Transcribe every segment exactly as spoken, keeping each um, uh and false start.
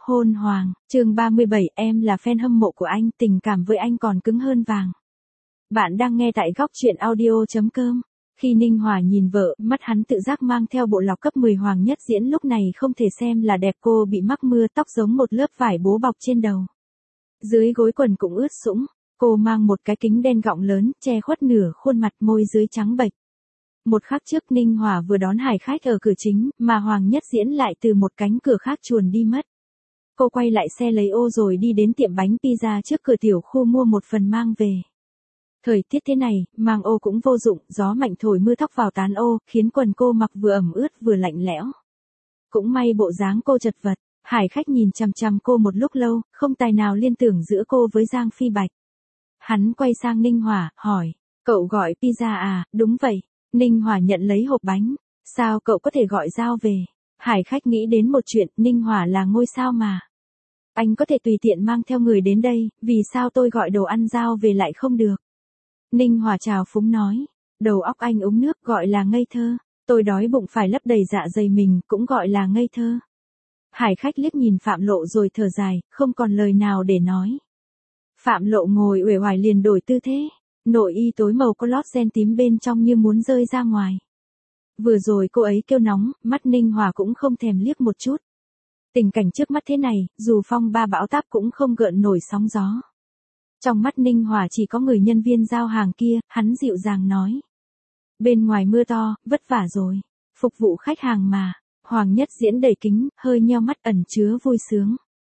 Hôn hoàng, chương ba mươi bảy, em là fan hâm mộ của anh, tình cảm với anh còn cứng hơn vàng. Bạn đang nghe tại góc truyện audio.com. Khi Ninh Hòa nhìn vợ, mắt hắn tự giác mang theo bộ lọc cấp mười Hoàng Nhất Diễn lúc này không thể xem là đẹp, cô bị mắc mưa, tóc giống một lớp vải bố bọc trên đầu. Dưới gối quần cũng ướt sũng, cô mang một cái kính đen gọng lớn, che khuất nửa khuôn mặt, môi dưới trắng bệch. Một khắc trước Ninh Hòa vừa đón hải khách ở cửa chính, mà Hoàng Nhất Diễn lại từ một cánh cửa khác chuồn đi mất. Cô quay lại xe lấy ô rồi đi đến tiệm bánh pizza trước cửa tiểu khu mua một phần mang về. Thời tiết thế này, mang ô cũng vô dụng, gió mạnh thổi mưa tóc vào tán ô, khiến quần cô mặc vừa ẩm ướt vừa lạnh lẽo. Cũng may bộ dáng cô chật vật, hải khách nhìn chằm chằm cô một lúc lâu, không tài nào liên tưởng giữa cô với Giang Phi Bạch. Hắn quay sang Ninh Hòa, hỏi, cậu gọi pizza à? Đúng vậy. Ninh Hòa nhận lấy hộp bánh. Sao cậu có thể gọi Giao về? Hải khách nghĩ đến một chuyện, Ninh Hòa là ngôi sao mà. Anh có thể tùy tiện mang theo người đến đây, vì sao tôi gọi đồ ăn Giao về lại không được? Ninh Hòa trào phúng nói, đầu óc anh uống nước, gọi là ngây thơ. Tôi đói bụng phải lấp đầy dạ dày mình, cũng gọi là ngây thơ. Hải khách liếc nhìn Phạm Lộ rồi thở dài, không còn lời nào để nói. Phạm Lộ ngồi uể oải liền đổi tư thế. Nội y tối màu có lót ren tím bên trong như muốn rơi ra ngoài. Vừa rồi cô ấy kêu nóng, mắt Ninh Hòa cũng không thèm liếc một chút. Tình cảnh trước mắt thế này, dù phong ba bão táp cũng không gợn nổi sóng gió. Trong mắt Ninh Hòa chỉ có người nhân viên giao hàng kia, hắn dịu dàng nói. Bên ngoài mưa to, vất vả rồi. Phục vụ khách hàng mà. Hoàng Nhất Diễn đẩy kính, hơi nheo mắt ẩn chứa vui sướng.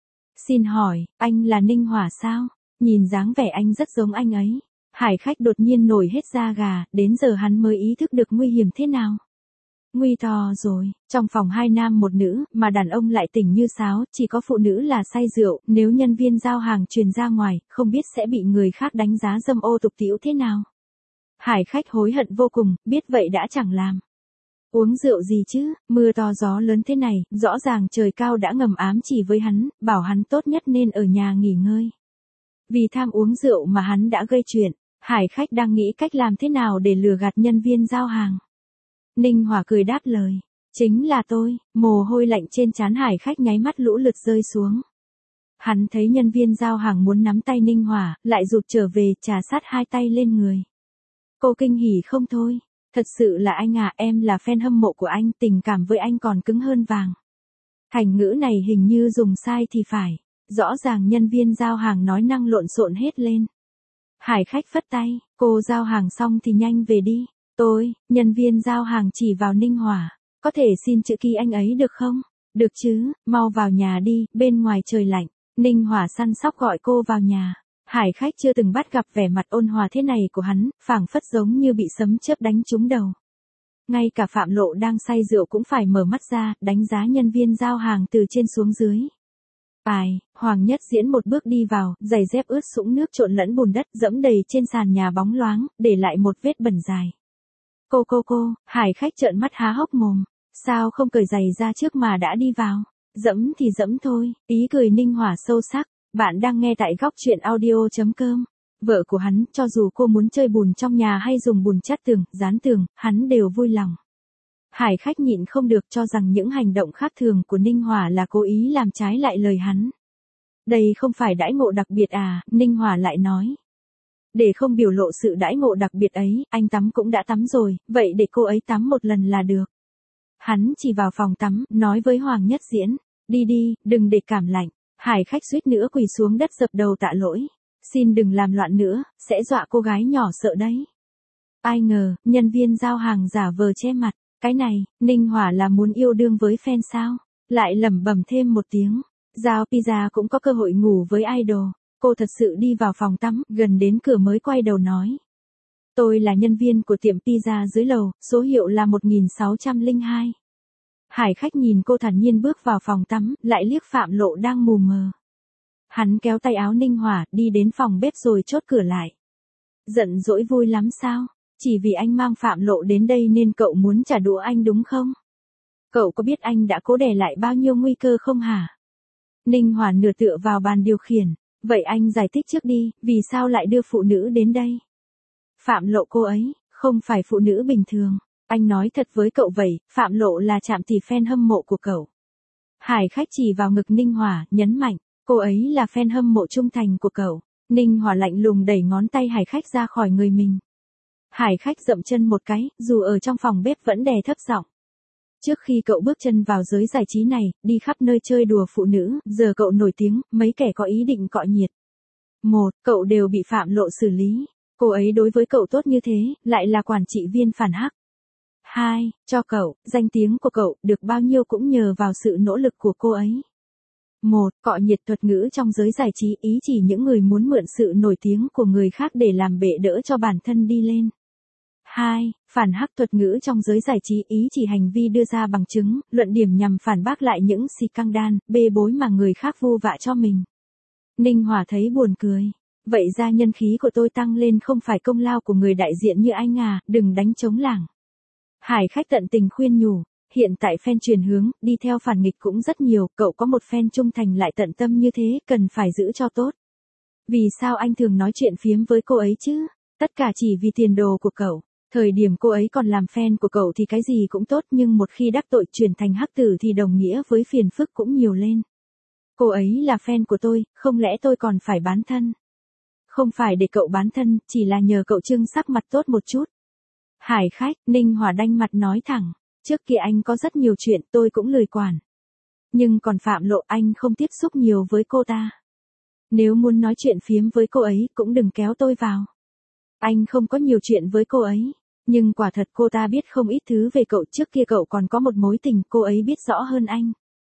Xin hỏi, anh là Ninh Hòa sao? Nhìn dáng vẻ anh rất giống anh ấy. Hải khách đột nhiên nổi hết da gà, đến giờ hắn mới ý thức được nguy hiểm thế nào. Nguy to rồi, trong phòng hai nam một nữ, mà đàn ông lại tỉnh như sáo, chỉ có phụ nữ là say rượu, nếu nhân viên giao hàng truyền ra ngoài, không biết sẽ bị người khác đánh giá dâm ô tục tĩu thế nào. Hải khách hối hận vô cùng, biết vậy đã chẳng làm. Uống rượu gì chứ, mưa to gió lớn thế này, rõ ràng trời cao đã ngầm ám chỉ với hắn, bảo hắn tốt nhất nên ở nhà nghỉ ngơi. Vì tham uống rượu mà hắn đã gây chuyện. Hải khách đang nghĩ cách làm thế nào để lừa gạt nhân viên giao hàng. Ninh Hòa cười đáp lời. Chính là tôi, mồ hôi lạnh trên trán hải khách nháy mắt lũ lượt rơi xuống. Hắn thấy nhân viên giao hàng muốn nắm tay Ninh Hòa, lại rụt trở về, trà sát hai tay lên người. Cô kinh hỉ không thôi. Thật sự là anh à, em là fan hâm mộ của anh, tình cảm với anh còn cứng hơn vàng. Thành ngữ này hình như dùng sai thì phải. Rõ ràng nhân viên giao hàng nói năng lộn xộn hết lên. Hải khách phất tay, cô giao hàng xong thì nhanh về đi. Tôi, nhân viên giao hàng chỉ vào Ninh Hòa. Có thể xin chữ ký anh ấy được không? Được chứ, mau vào nhà đi, bên ngoài trời lạnh. Ninh Hòa săn sóc gọi cô vào nhà. Hải khách chưa từng bắt gặp vẻ mặt ôn hòa thế này của hắn, phảng phất giống như bị sấm chớp đánh trúng đầu. Ngay cả Phạm Lộ đang say rượu cũng phải mở mắt ra, đánh giá nhân viên giao hàng từ trên xuống dưới. Bài, Hoàng Nhất Diễn một bước đi vào, giày dép ướt sũng nước trộn lẫn bùn đất dẫm đầy trên sàn nhà bóng loáng, để lại một vết bẩn dài. Cô cô cô, hải khách trợn mắt há hốc mồm. Sao không cởi giày ra trước mà đã đi vào? Dẫm thì dẫm thôi, ý cười Ninh Hòa sâu sắc. Bạn đang nghe tại góc truyện audio.com. Vợ của hắn, cho dù cô muốn chơi bùn trong nhà hay dùng bùn chát tường, dán tường, hắn đều vui lòng. Hải khách nhịn không được cho rằng những hành động khác thường của Ninh Hòa là cố ý làm trái lại lời hắn. Đây không phải đãi ngộ đặc biệt à, Ninh Hòa lại nói. Để không biểu lộ sự đãi ngộ đặc biệt ấy, anh tắm cũng đã tắm rồi, vậy để cô ấy tắm một lần là được. Hắn chỉ vào phòng tắm, nói với Hoàng Nhất Diễn, đi đi, đừng để cảm lạnh. Hải khách suýt nữa quỳ xuống đất dập đầu tạ lỗi. Xin đừng làm loạn nữa, sẽ dọa cô gái nhỏ sợ đấy. Ai ngờ, nhân viên giao hàng giả vờ che mặt. Cái này, Ninh Hòa là muốn yêu đương với fan sao? Lại lẩm bẩm thêm một tiếng. Giao pizza cũng có cơ hội ngủ với idol. Cô thật sự đi vào phòng tắm, gần đến cửa mới quay đầu nói. Tôi là nhân viên của tiệm pizza dưới lầu, số hiệu là một nghìn sáu trăm lẻ hai. Hải khách nhìn cô thản nhiên bước vào phòng tắm, lại liếc Phạm Lộ đang mù mờ. Hắn kéo tay áo Ninh Hòa, đi đến phòng bếp rồi chốt cửa lại. Giận dỗi vui lắm sao? Chỉ vì anh mang Phạm Lộ đến đây nên cậu muốn trả đũa anh đúng không? Cậu có biết anh đã cố đè lại bao nhiêu nguy cơ không hả? Ninh Hòa nửa tựa vào bàn điều khiển. Vậy anh giải thích trước đi, vì sao lại đưa phụ nữ đến đây? Phạm Lộ cô ấy, không phải phụ nữ bình thường. Anh nói thật với cậu vậy, Phạm Lộ là trạm tỷ fan hâm mộ của cậu. Hải Khách chỉ vào ngực Ninh Hòa, nhấn mạnh, cô ấy là fan hâm mộ trung thành của cậu. Ninh Hòa lạnh lùng đẩy ngón tay Hải Khách ra khỏi người mình. Hải Khách dậm chân một cái, dù ở trong phòng bếp vẫn đè thấp giọng. Trước khi cậu bước chân vào giới giải trí này, đi khắp nơi chơi đùa phụ nữ, giờ cậu nổi tiếng, mấy kẻ có ý định cọ nhiệt. Một, cậu đều bị Phạm Lộ xử lý. Cô ấy đối với cậu tốt như thế, lại là quản trị viên phản hắc. Hai, cho cậu, danh tiếng của cậu được bao nhiêu cũng nhờ vào sự nỗ lực của cô ấy. Một, cọ nhiệt thuật ngữ trong giới giải trí ý chỉ những người muốn mượn sự nổi tiếng của người khác để làm bệ đỡ cho bản thân đi lên. Hai, phản hắc thuật ngữ trong giới giải trí ý chỉ hành vi đưa ra bằng chứng, luận điểm nhằm phản bác lại những scandal, bê bối mà người khác vu vạ cho mình. Ninh Hòa thấy buồn cười. Vậy ra nhân khí của tôi tăng lên không phải công lao của người đại diện như anh à, đừng đánh trống lảng. Hải Khách tận tình khuyên nhủ, hiện tại fan truyền hướng, đi theo phản nghịch cũng rất nhiều, cậu có một fan trung thành lại tận tâm như thế, cần phải giữ cho tốt. Vì sao anh thường nói chuyện phiếm với cô ấy chứ? Tất cả chỉ vì tiền đồ của cậu. Thời điểm cô ấy còn làm fan của cậu thì cái gì cũng tốt, nhưng một khi đắc tội chuyển thành hắc tử thì đồng nghĩa với phiền phức cũng nhiều lên. Cô ấy là fan của tôi, không lẽ tôi còn phải bán thân? Không phải để cậu bán thân, chỉ là nhờ cậu trưng sắc mặt tốt một chút. Hải Khách, Ninh Hòa đanh mặt nói thẳng, trước kia anh có rất nhiều chuyện tôi cũng lười quản. Nhưng còn Phạm Lộ anh không tiếp xúc nhiều với cô ta. Nếu muốn nói chuyện phiếm với cô ấy cũng đừng kéo tôi vào. Anh không có nhiều chuyện với cô ấy, nhưng quả thật cô ta biết không ít thứ về cậu, trước kia cậu còn có một mối tình, cô ấy biết rõ hơn anh.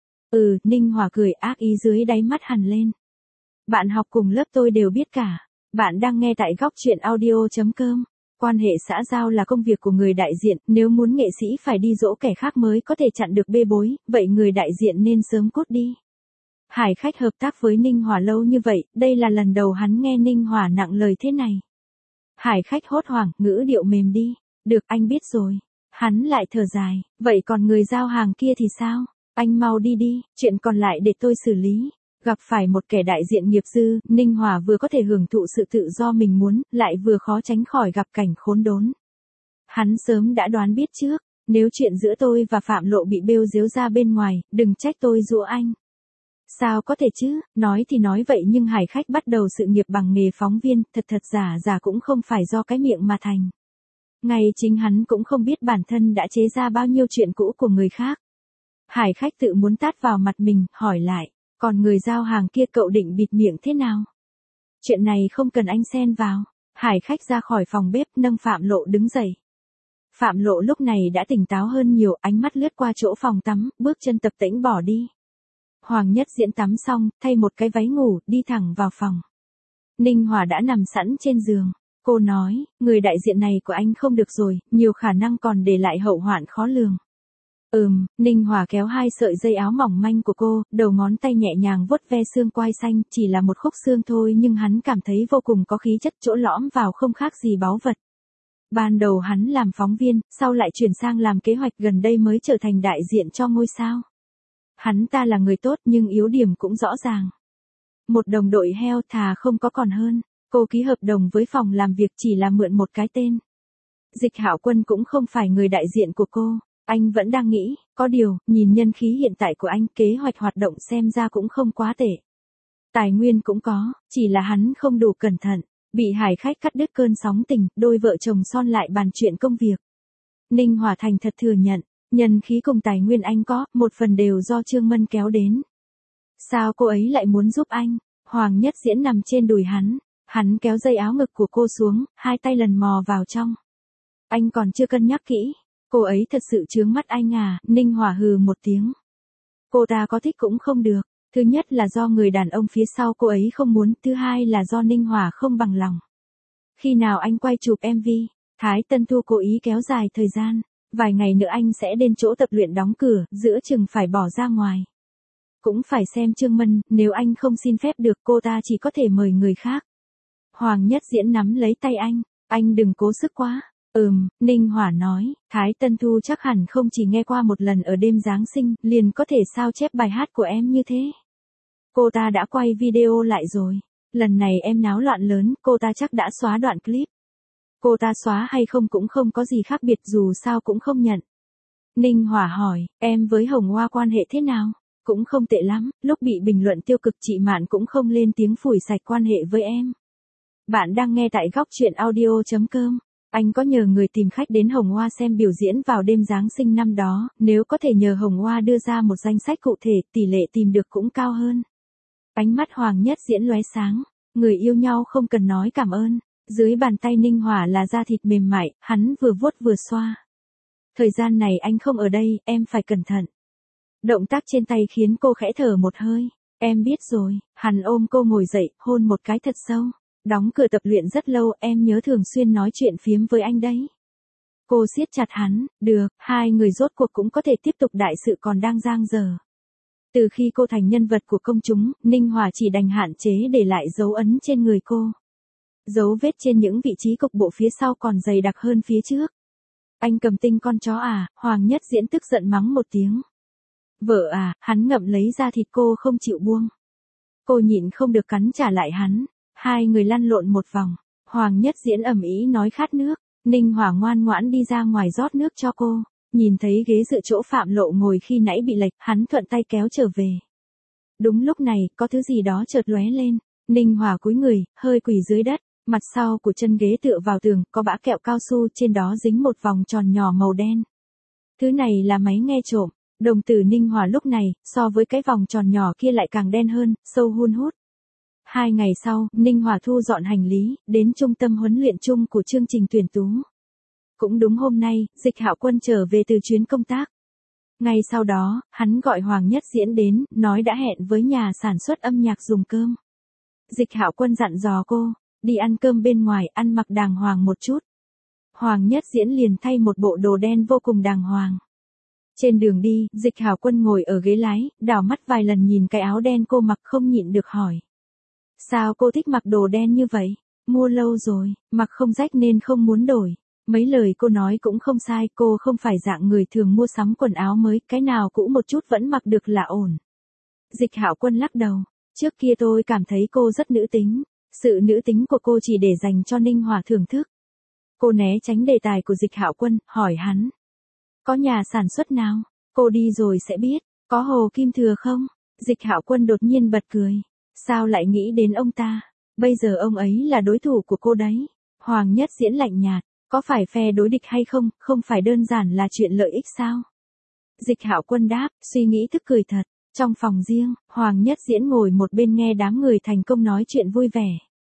Ừ, Ninh Hòa cười ác ý dưới đáy mắt hằn lên. Bạn học cùng lớp tôi đều biết cả. Bạn đang nghe tại góc truyện audio chấm com. Quan hệ xã giao là công việc của người đại diện, nếu muốn nghệ sĩ phải đi dỗ kẻ khác mới có thể chặn được bê bối, vậy người đại diện nên sớm cút đi. Hải Khách hợp tác với Ninh Hòa lâu như vậy, đây là lần đầu hắn nghe Ninh Hòa nặng lời thế này. Hải Khách hốt hoảng, ngữ điệu mềm đi. Được, anh biết rồi. Hắn lại thở dài, vậy còn người giao hàng kia thì sao? Anh mau đi đi, chuyện còn lại để tôi xử lý. Gặp phải một kẻ đại diện nghiệp dư, Ninh Hòa vừa có thể hưởng thụ sự tự do mình muốn, lại vừa khó tránh khỏi gặp cảnh khốn đốn. Hắn sớm đã đoán biết trước, nếu chuyện giữa tôi và Phạm Lộ bị bêu díu ra bên ngoài, đừng trách tôi giũa anh. Sao có thể chứ, nói thì nói vậy nhưng Hải Khách bắt đầu sự nghiệp bằng nghề phóng viên, thật thật giả giả cũng không phải do cái miệng mà thành. Ngay chính hắn cũng không biết bản thân đã chế ra bao nhiêu chuyện cũ của người khác. Hải Khách tự muốn tát vào mặt mình, hỏi lại, còn người giao hàng kia cậu định bịt miệng thế nào? Chuyện này không cần anh xen vào. Hải Khách ra khỏi phòng bếp, nâng Phạm Lộ đứng dậy. Phạm Lộ lúc này đã tỉnh táo hơn nhiều, ánh mắt lướt qua chỗ phòng tắm, bước chân tập tễnh bỏ đi. Hoàng Nhất Diễn tắm xong, thay một cái váy ngủ, đi thẳng vào phòng. Ninh Hòa đã nằm sẵn trên giường. Cô nói, người đại diện này của anh không được rồi, nhiều khả năng còn để lại hậu hoạn khó lường. Ừm, Ninh Hòa kéo hai sợi dây áo mỏng manh của cô, đầu ngón tay nhẹ nhàng vuốt ve xương quai xanh, chỉ là một khúc xương thôi nhưng hắn cảm thấy vô cùng có khí chất, chỗ lõm vào không khác gì báu vật. Ban đầu hắn làm phóng viên, sau lại chuyển sang làm kế hoạch, gần đây mới trở thành đại diện cho ngôi sao. Hắn ta là người tốt nhưng yếu điểm cũng rõ ràng. Một đồng đội heo thà không có còn hơn. Cô ký hợp đồng với phòng làm việc chỉ là mượn một cái tên. Dịch Hạo Quân cũng không phải người đại diện của cô. Anh vẫn đang nghĩ, có điều, nhìn nhân khí hiện tại của anh, kế hoạch hoạt động xem ra cũng không quá tệ. Tài nguyên cũng có, chỉ là hắn không đủ cẩn thận, bị Hải Khách cắt đứt cơn sóng tình, đôi vợ chồng son lại bàn chuyện công việc. Ninh Hòa thành thật thừa nhận, nhân khí cùng tài nguyên anh có, một phần đều do Trương Mân kéo đến. Sao cô ấy lại muốn giúp anh? Hoàng Nhất Diễn nằm trên đùi hắn, hắn kéo dây áo ngực của cô xuống, hai tay lần mò vào trong. Anh còn chưa cân nhắc kỹ. Cô ấy thật sự chướng mắt anh à, Ninh Hòa hừ một tiếng. Cô ta có thích cũng không được, thứ nhất là do người đàn ông phía sau cô ấy không muốn, thứ hai là do Ninh Hòa không bằng lòng. Khi nào anh quay chụp em vê, Thái Tân Thu cố ý kéo dài thời gian, vài ngày nữa anh sẽ đến chỗ tập luyện đóng cửa, giữa chừng phải bỏ ra ngoài. Cũng phải xem Trương Mân, nếu anh không xin phép được cô ta chỉ có thể mời người khác. Hoàng Nhất Diễn nắm lấy tay anh, anh đừng cố sức quá. Ừm, Ninh Hòa nói, Thái Tân Thu chắc hẳn không chỉ nghe qua một lần ở đêm Giáng sinh, liền có thể sao chép bài hát của em như thế. Cô ta đã quay video lại rồi. Lần này em náo loạn lớn, cô ta chắc đã xóa đoạn clip. Cô ta xóa hay không cũng không có gì khác biệt, dù sao cũng không nhận. Ninh Hòa hỏi, em với Hồng Hoa quan hệ thế nào? Cũng không tệ lắm, lúc bị bình luận tiêu cực chị Mạn cũng không lên tiếng phủi sạch quan hệ với em. Bạn đang nghe tại góc truyện audio.com. Anh có nhờ người tìm khách đến Hồng Hoa xem biểu diễn vào đêm Giáng sinh năm đó, nếu có thể nhờ Hồng Hoa đưa ra một danh sách cụ thể, tỷ lệ tìm được cũng cao hơn. Ánh mắt Hoàng Nhất Diễn lóe sáng, người yêu nhau không cần nói cảm ơn. Dưới bàn tay Ninh Hòa là da thịt mềm mại, hắn vừa vuốt vừa xoa. Thời gian này anh không ở đây, em phải cẩn thận. Động tác trên tay khiến cô khẽ thở một hơi. Em biết rồi, hắn ôm cô ngồi dậy, hôn một cái thật sâu. Đóng cửa tập luyện rất lâu, em nhớ thường xuyên nói chuyện phiếm với anh đấy. Cô siết chặt hắn, được, hai người rốt cuộc cũng có thể tiếp tục đại sự còn đang dang dở. Từ khi cô thành nhân vật của công chúng, Ninh Hòa chỉ đành hạn chế để lại dấu ấn trên người cô. Dấu vết trên những vị trí cục bộ phía sau còn dày đặc hơn phía trước. Anh cầm tinh con chó à, Hoàng Nhất Diễn tức giận mắng một tiếng. Vợ à, hắn ngậm lấy da thịt cô không chịu buông. Cô nhịn không được cắn trả lại hắn. Hai người lăn lộn một vòng. Hoàng Nhất Diễn ầm ĩ nói khát nước. Ninh Hòa ngoan ngoãn đi ra ngoài rót nước cho cô. Nhìn thấy ghế dựa chỗ Phạm Lộ ngồi khi nãy bị lệch, hắn thuận tay kéo trở về. Đúng lúc này, có thứ gì đó chợt lóe lên. Ninh Hòa cúi người, hơi quỳ dưới đất. Mặt sau của chân ghế tựa vào tường, có bã kẹo cao su, trên đó dính một vòng tròn nhỏ màu đen. Thứ này là máy nghe trộm. Đồng tử Ninh Hòa lúc này, so với cái vòng tròn nhỏ kia lại càng đen hơn, sâu hun hút. Hai ngày sau, Ninh Hòa thu dọn hành lý, đến trung tâm huấn luyện chung của chương trình tuyển tú. Cũng đúng hôm nay, Dịch Hạo Quân trở về từ chuyến công tác. Ngay sau đó, hắn gọi Hoàng Nhất Diễn đến, nói đã hẹn với nhà sản xuất âm nhạc dùng cơm. Dịch Hạo Quân dặn dò cô, đi ăn cơm bên ngoài, ăn mặc đàng hoàng một chút. Hoàng Nhất Diễn liền thay một bộ đồ đen vô cùng đàng hoàng. Trên đường đi, Dịch Hạo Quân ngồi ở ghế lái, đảo mắt vài lần nhìn cái áo đen cô mặc không nhịn được hỏi. Sao cô thích mặc đồ đen như vậy? Mua lâu rồi, mặc không rách nên không muốn đổi. Mấy lời cô nói cũng không sai, cô không phải dạng người thường mua sắm quần áo mới, cái nào cũ một chút vẫn mặc được là ổn. Dịch Hạo Quân lắc đầu, trước kia tôi cảm thấy cô rất nữ tính, sự nữ tính của cô chỉ để dành cho Ninh Hòa thưởng thức. Cô né tránh đề tài của Dịch Hạo Quân, hỏi hắn. Có nhà sản xuất nào? Cô đi rồi sẽ biết, có Hồ Kim Thừa không? Dịch Hạo Quân đột nhiên bật cười. Sao lại nghĩ đến ông ta? Bây giờ ông ấy là đối thủ của cô đấy. Hoàng Nhất Diễn lạnh nhạt, có phải phe đối địch hay không, không phải đơn giản là chuyện lợi ích sao? Dịch Hạo Quân đáp, suy nghĩ tức cười thật. Trong phòng riêng, Hoàng Nhất Diễn ngồi một bên nghe đám người thành công nói chuyện vui vẻ.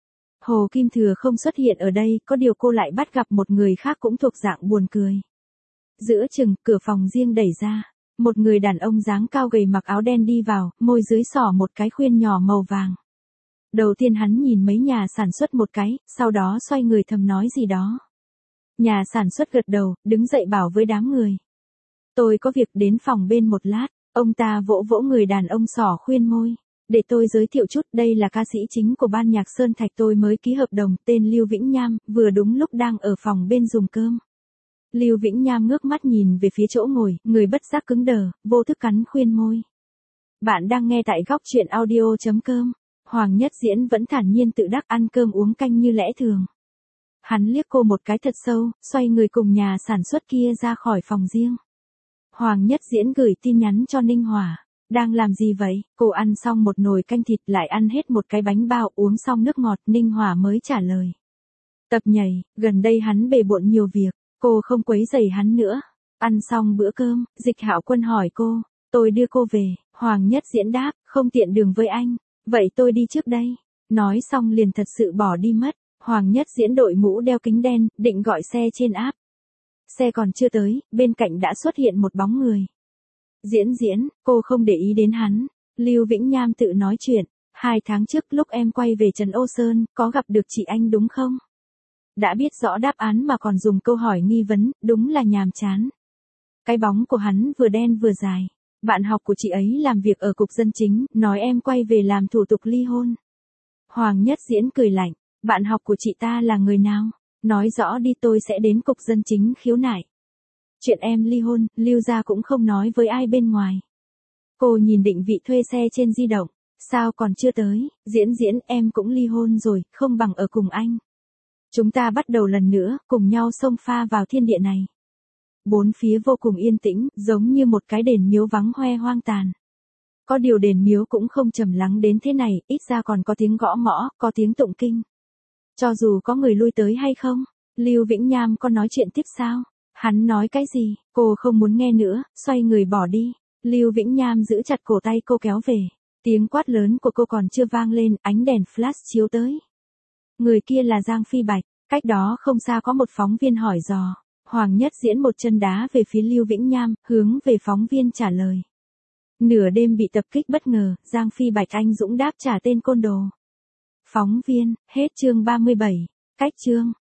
Hồ Kim Thừa không xuất hiện ở đây, có điều cô lại bắt gặp một người khác cũng thuộc dạng buồn cười. Giữa chừng, cửa phòng riêng đẩy ra. Một người đàn ông dáng cao gầy mặc áo đen đi vào, môi dưới xỏ một cái khuyên nhỏ màu vàng. Đầu tiên hắn nhìn mấy nhà sản xuất một cái, sau đó xoay người thầm nói gì đó. Nhà sản xuất gật đầu, đứng dậy bảo với đám người. Tôi có việc đến phòng bên một lát, ông ta vỗ vỗ người đàn ông xỏ khuyên môi. Để tôi giới thiệu chút, đây là ca sĩ chính của ban nhạc Sơn Thạch tôi mới ký hợp đồng, tên Lưu Vĩnh Nham, vừa đúng lúc đang ở phòng bên dùng cơm. Lưu Vĩnh Nham ngước mắt nhìn về phía chỗ ngồi, người bất giác cứng đờ, vô thức cắn khuyên môi. Bạn đang nghe tại góc truyện audio.com. Hoàng Nhất Diễn vẫn thản nhiên tự đắc ăn cơm uống canh như lẽ thường. Hắn liếc cô một cái thật sâu, xoay người cùng nhà sản xuất kia ra khỏi phòng riêng. Hoàng Nhất Diễn gửi tin nhắn cho Ninh Hòa. Đang làm gì vậy? Cô ăn xong một nồi canh thịt lại ăn hết một cái bánh bao, uống xong nước ngọt, Ninh Hòa mới trả lời. Tập nhảy, gần đây hắn bề bộn nhiều việc. Cô không quấy rầy hắn nữa. Ăn xong bữa cơm, Dịch Hạo Quân hỏi cô, tôi đưa cô về. Hoàng Nhất Diễn đáp, không tiện đường với anh. Vậy tôi đi trước đây. Nói xong liền thật sự bỏ đi mất. Hoàng Nhất Diễn đội mũ đeo kính đen, định gọi xe trên app. Xe còn chưa tới, bên cạnh đã xuất hiện một bóng người. Diễn Diễn, cô không để ý đến hắn. Lưu Vĩnh Nham tự nói chuyện. Hai tháng trước lúc em quay về Trần Ô Sơn, có gặp được chị anh đúng không? Đã biết rõ đáp án mà còn dùng câu hỏi nghi vấn, đúng là nhàm chán. Cái bóng của hắn vừa đen vừa dài. Bạn học của chị ấy làm việc ở cục dân chính, nói em quay về làm thủ tục ly hôn. Hoàng Nhất Diễn cười lạnh, bạn học của chị ta là người nào? Nói rõ đi, tôi sẽ đến cục dân chính khiếu nại. Chuyện em ly hôn, Lưu gia cũng không nói với ai bên ngoài. Cô nhìn định vị thuê xe trên di động, sao còn chưa tới? Diễn Diễn, em cũng ly hôn rồi, không bằng ở cùng anh. Chúng ta bắt đầu lần nữa, cùng nhau xông pha vào thiên địa này. Bốn phía vô cùng yên tĩnh, giống như một cái đền miếu vắng hoe hoang tàn. Có điều đền miếu cũng không trầm lắng đến thế này, ít ra còn có tiếng gõ mõ, có tiếng tụng kinh. Cho dù có người lui tới hay không, Lưu Vĩnh Nham có nói chuyện tiếp sao? Hắn nói cái gì? Cô không muốn nghe nữa, xoay người bỏ đi. Lưu Vĩnh Nham giữ chặt cổ tay cô kéo về. Tiếng quát lớn của cô còn chưa vang lên, ánh đèn flash chiếu tới. Người kia là Giang Phi Bạch, cách đó không xa có một phóng viên hỏi dò. Hoàng Nhất Diễn một chân đá về phía Lưu Vĩnh Nham, hướng về phóng viên trả lời. Nửa đêm bị tập kích bất ngờ, Giang Phi Bạch anh dũng đáp trả tên côn đồ. Phóng viên, hết chương ba mươi bảy, cách chương.